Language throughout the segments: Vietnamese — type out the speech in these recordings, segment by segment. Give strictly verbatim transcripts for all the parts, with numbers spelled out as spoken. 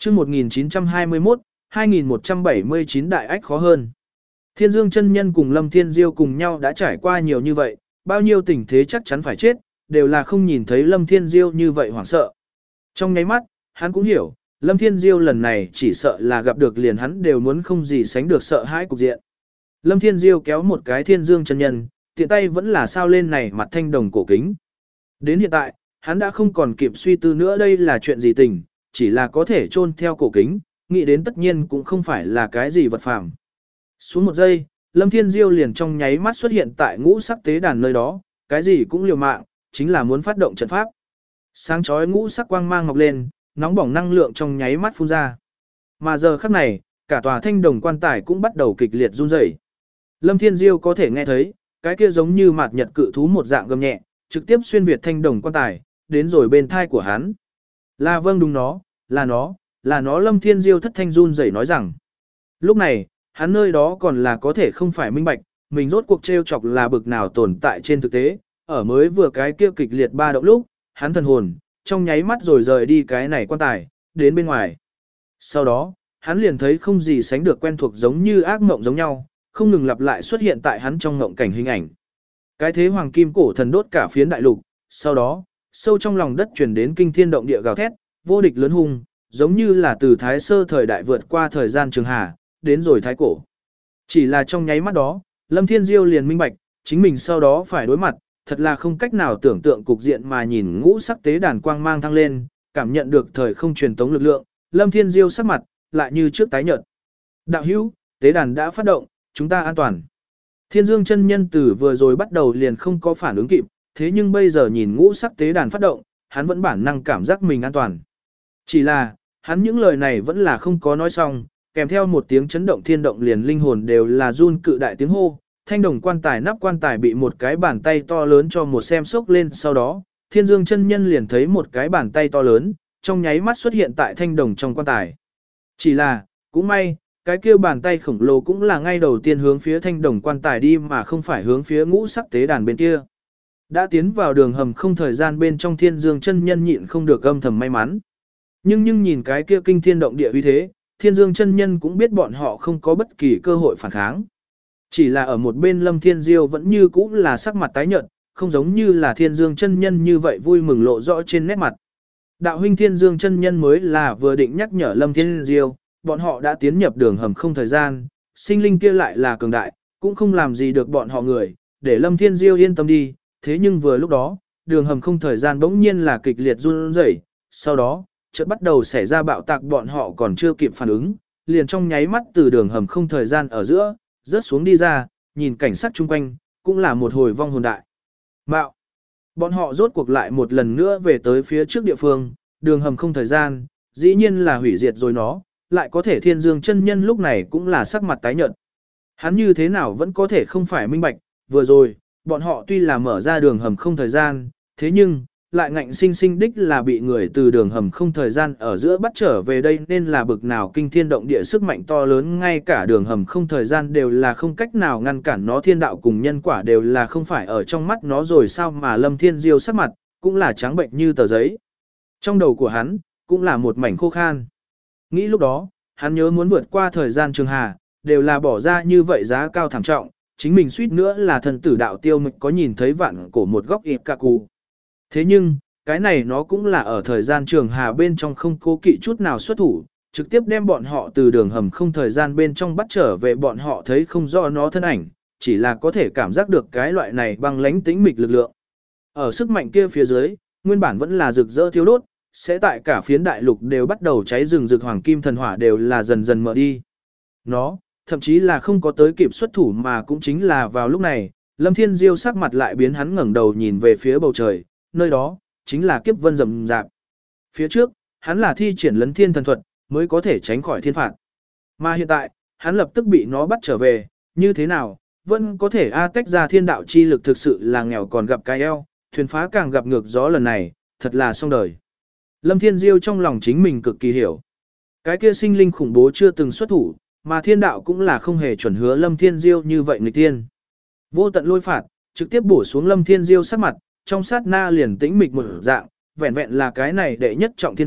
chương một nghìn chín trăm hai mươi mốt, hai nghìn một trăm bảy mươi chín đại ách khó hơn. Thiên Dương chân nhân cùng Lâm Thiên Diêu cùng nhau đã trải qua nhiều như vậy, bao nhiêu tình thế chắc chắn phải chết, đều là không nhìn thấy Lâm Thiên Diêu như vậy hoảng sợ. Trong nháy mắt, hắn cũng hiểu, Lâm Thiên Diêu lần này chỉ sợ là gặp được liền hắn đều muốn không gì sánh được sợ hãi cục diện. Lâm Thiên Diêu kéo một cái Thiên Dương chân nhân, tiện tay vẫn là sao lên này mặt thanh đồng cổ kính. Đến hiện tại, hắn đã không còn kịp suy tư nữa đây là chuyện gì tình, chỉ là có thể chôn theo cổ kính, nghĩ đến tất nhiên cũng không phải là cái gì vật phàm. Xuống một giây, Lâm Thiên Diêu liền trong nháy mắt xuất hiện tại ngũ sắc tế đàn nơi đó, cái gì cũng liều mạng, chính là muốn phát động trận pháp. Sáng chói ngũ sắc quang mang mọc lên, nóng bỏng năng lượng trong nháy mắt phun ra. Mà giờ khắc này, cả tòa thanh đồng quan tài cũng bắt đầu kịch liệt run rẩy. Lâm Thiên Diêu có thể nghe thấy, cái kia giống như mạt nhật cự thú một dạng gầm nhẹ, trực tiếp xuyên việt thanh đồng quan tài, đến rồi bên thai của hắn. Là vâng đúng nó, là nó, là nó Lâm Thiên Diêu thất thanh run rẩy nói rằng. Lúc này, hắn nơi đó còn là có thể không phải minh bạch, mình rốt cuộc trêu chọc là bực nào tồn tại trên thực tế, ở mới vừa cái kia kịch liệt ba động lúc, hắn thần hồn, trong nháy mắt rồi rời đi cái này quan tài, đến bên ngoài. Sau đó, hắn liền thấy không gì sánh được quen thuộc giống như ác mộng giống nhau, không ngừng lặp lại xuất hiện tại hắn trong mộng cảnh hình ảnh. Cái thế hoàng kim cổ thần đốt cả phiến đại lục, sau đó, sâu trong lòng đất truyền đến kinh thiên động địa gào thét, vô địch lớn hung, giống như là từ thái sơ thời đại vượt qua thời gian trường hà, đến rồi thái cổ. Chỉ là trong nháy mắt đó, Lâm Thiên Diêu liền minh bạch, chính mình sau đó phải đối mặt, thật là không cách nào tưởng tượng cục diện mà nhìn ngũ sắc tế đàn quang mang thăng lên, cảm nhận được thời không truyền tống lực lượng, Lâm Thiên Diêu sắc mặt, lại như trước tái nhợt. Đạo hữu, tế đàn đã phát động, chúng ta an toàn. Thiên Dương chân nhân từ vừa rồi bắt đầu liền không có phản ứng kịp, thế nhưng bây giờ nhìn ngũ sắc tế đàn phát động, hắn vẫn bản năng cảm giác mình an toàn. Chỉ là, hắn những lời này vẫn là không có nói xong, kèm theo một tiếng chấn động thiên động liền linh hồn đều là run cự đại tiếng hô, thanh đồng quan tài nắp quan tài bị một cái bàn tay to lớn cho một xem sốc lên sau đó, Thiên Dương chân nhân liền thấy một cái bàn tay to lớn, trong nháy mắt xuất hiện tại thanh đồng trong quan tài. Chỉ là, cũng may, cái kia bàn tay khổng lồ cũng là ngay đầu tiên hướng phía thanh đồng quan tài đi mà không phải hướng phía ngũ sắc tế đàn bên kia. Đã tiến vào đường hầm không thời gian bên trong Thiên Dương chân nhân nhịn không được âm thầm may mắn. Nhưng nhưng nhìn cái kia kinh thiên động địa uy thế, Thiên Dương chân nhân cũng biết bọn họ không có bất kỳ cơ hội phản kháng. Chỉ là ở một bên Lâm Thiên Diêu vẫn như cũ là sắc mặt tái nhợt, không giống như là Thiên Dương chân nhân như vậy vui mừng lộ rõ trên nét mặt. Đạo huynh Thiên Dương chân nhân mới là vừa định nhắc nhở Lâm Thiên Diêu, bọn họ đã tiến nhập đường hầm không thời gian, sinh linh kia lại là cường đại, cũng không làm gì được bọn họ người, để Lâm Thiên Diêu yên tâm đi, thế nhưng vừa lúc đó, đường hầm không thời gian bỗng nhiên là kịch liệt run rẩy, sau đó, chợt bắt đầu xảy ra bạo tạc bọn họ còn chưa kịp phản ứng, liền trong nháy mắt từ đường hầm không thời gian ở giữa, rớt xuống đi ra, nhìn cảnh sát chung quanh, cũng là một hồi vong hồn đại. Bạo! Bọn họ rốt cuộc lại một lần nữa về tới phía trước địa phương, đường hầm không thời gian, dĩ nhiên là hủy diệt rồi nó, lại có thể Thiên Dương chân nhân lúc này cũng là sắc mặt tái nhợt. Hắn như thế nào vẫn có thể không phải minh bạch, vừa rồi, bọn họ tuy là mở ra đường hầm không thời gian, thế nhưng, lại ngạnh sinh sinh đích là bị người từ đường hầm không thời gian ở giữa bắt trở về đây nên là bực nào kinh thiên động địa sức mạnh to lớn ngay cả đường hầm không thời gian đều là không cách nào ngăn cản nó thiên đạo cùng nhân quả đều là không phải ở trong mắt nó rồi sao mà Lâm Thiên Diêu sắc mặt, cũng là trắng bệnh như tờ giấy. Trong đầu của hắn, cũng là một mảnh khô khan. Nghĩ lúc đó, hắn nhớ muốn vượt qua thời gian trường hà, đều là bỏ ra như vậy giá cao thảm trọng, chính mình suýt nữa là thần tử đạo tiêu mịch có nhìn thấy vạn cổ một góc ịt cả cụ. Thế nhưng, cái này nó cũng là ở thời gian trường hà bên trong không cố kỵ chút nào xuất thủ, trực tiếp đem bọn họ từ đường hầm không thời gian bên trong bắt trở về bọn họ thấy không rõ nó thân ảnh, chỉ là có thể cảm giác được cái loại này băng lãnh tĩnh mịch lực lượng. Ở sức mạnh kia phía dưới, nguyên bản vẫn là rực rỡ thiêu đốt, sẽ tại cả phiến đại lục đều bắt đầu cháy rừng rực hoàng kim thần hỏa đều là dần dần mở đi. Nó, thậm chí là không có tới kịp xuất thủ mà cũng chính là vào lúc này, Lâm Thiên Diêu sắc mặt lại biến hắn ngẩng đầu nhìn về phía bầu trời, nơi đó, chính là kiếp vân rầm rạp. Phía trước, hắn là thi triển lấn thiên thần thuật, mới có thể tránh khỏi thiên phạt. Mà hiện tại, hắn lập tức bị nó bắt trở về, như thế nào, vẫn có thể a tách ra thiên đạo chi lực thực sự là nghèo còn gặp cái eo, thuyền phá càng gặp ngược gió lần này, thật là xong đời. Lâm Thiên Diêu trong lòng chính mình cực kỳ hiểu. Cái kia sinh linh khủng bố chưa từng xuất thủ, mà thiên đạo cũng là không hề chuẩn hứa Lâm Thiên Diêu như vậy nghịch tiên. Vô tận lôi phạt, trực tiếp bổ xuống Lâm Thiên Diêu sắc mặt, trong sát na liền tĩnh mịch một dạng, vẹn vẹn là cái này đệ nhất trọng thiên phạt,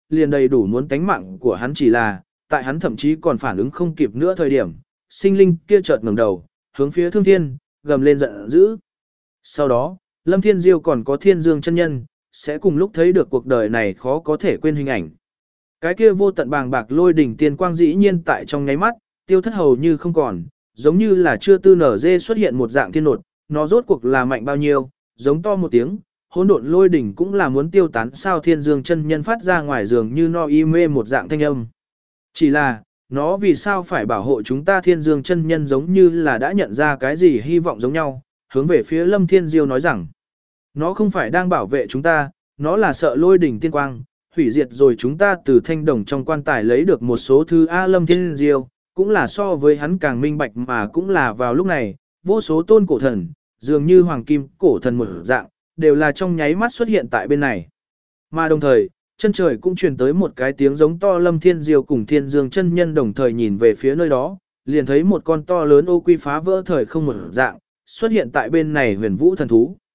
liền đầy đủ muốn tánh mạng của hắn, chỉ là, tại hắn thậm chí còn phản ứng không kịp nữa thời điểm, sinh linh kia chợt ngẩng đầu, hướng phía Thương Thiên, gầm lên giận dữ. Sau đó, Lâm Thiên Diêu còn có Thiên Dương chân nhân, sẽ cùng lúc thấy được cuộc đời này khó có thể quên hình ảnh. Cái kia vô tận bàng bạc lôi đỉnh tiên quang dĩ nhiên tại trong nháy mắt, tiêu thất hầu như không còn, giống như là chưa tư nở dê xuất hiện một dạng thiên nột, nó rốt cuộc là mạnh bao nhiêu, giống to một tiếng, hỗn độn lôi đỉnh cũng là muốn tiêu tán sao. Thiên Dương chân nhân phát ra ngoài giường như no y mê một dạng thanh âm. Chỉ là, nó vì sao phải bảo hộ chúng ta? Thiên Dương chân nhân giống như là đã nhận ra cái gì hy vọng giống nhau, hướng về phía Lâm Thiên Diêu nói rằng, nó không phải đang bảo vệ chúng ta, nó là sợ lôi đỉnh tiên quang, hủy diệt rồi chúng ta từ thanh đồng trong quan tài lấy được một số thứ. A Lâm Thiên Diêu, cũng là so với hắn càng minh bạch, mà cũng là vào lúc này, vô số tôn cổ thần, dường như hoàng kim cổ thần một dạng, đều là trong nháy mắt xuất hiện tại bên này. Mà đồng thời, chân trời cũng truyền tới một cái tiếng giống to. Lâm Thiên Diêu cùng Thiên Dương chân nhân đồng thời nhìn về phía nơi đó, liền thấy một con to lớn ô quy phá vỡ thời không một dạng, xuất hiện tại bên này huyền vũ thần thú,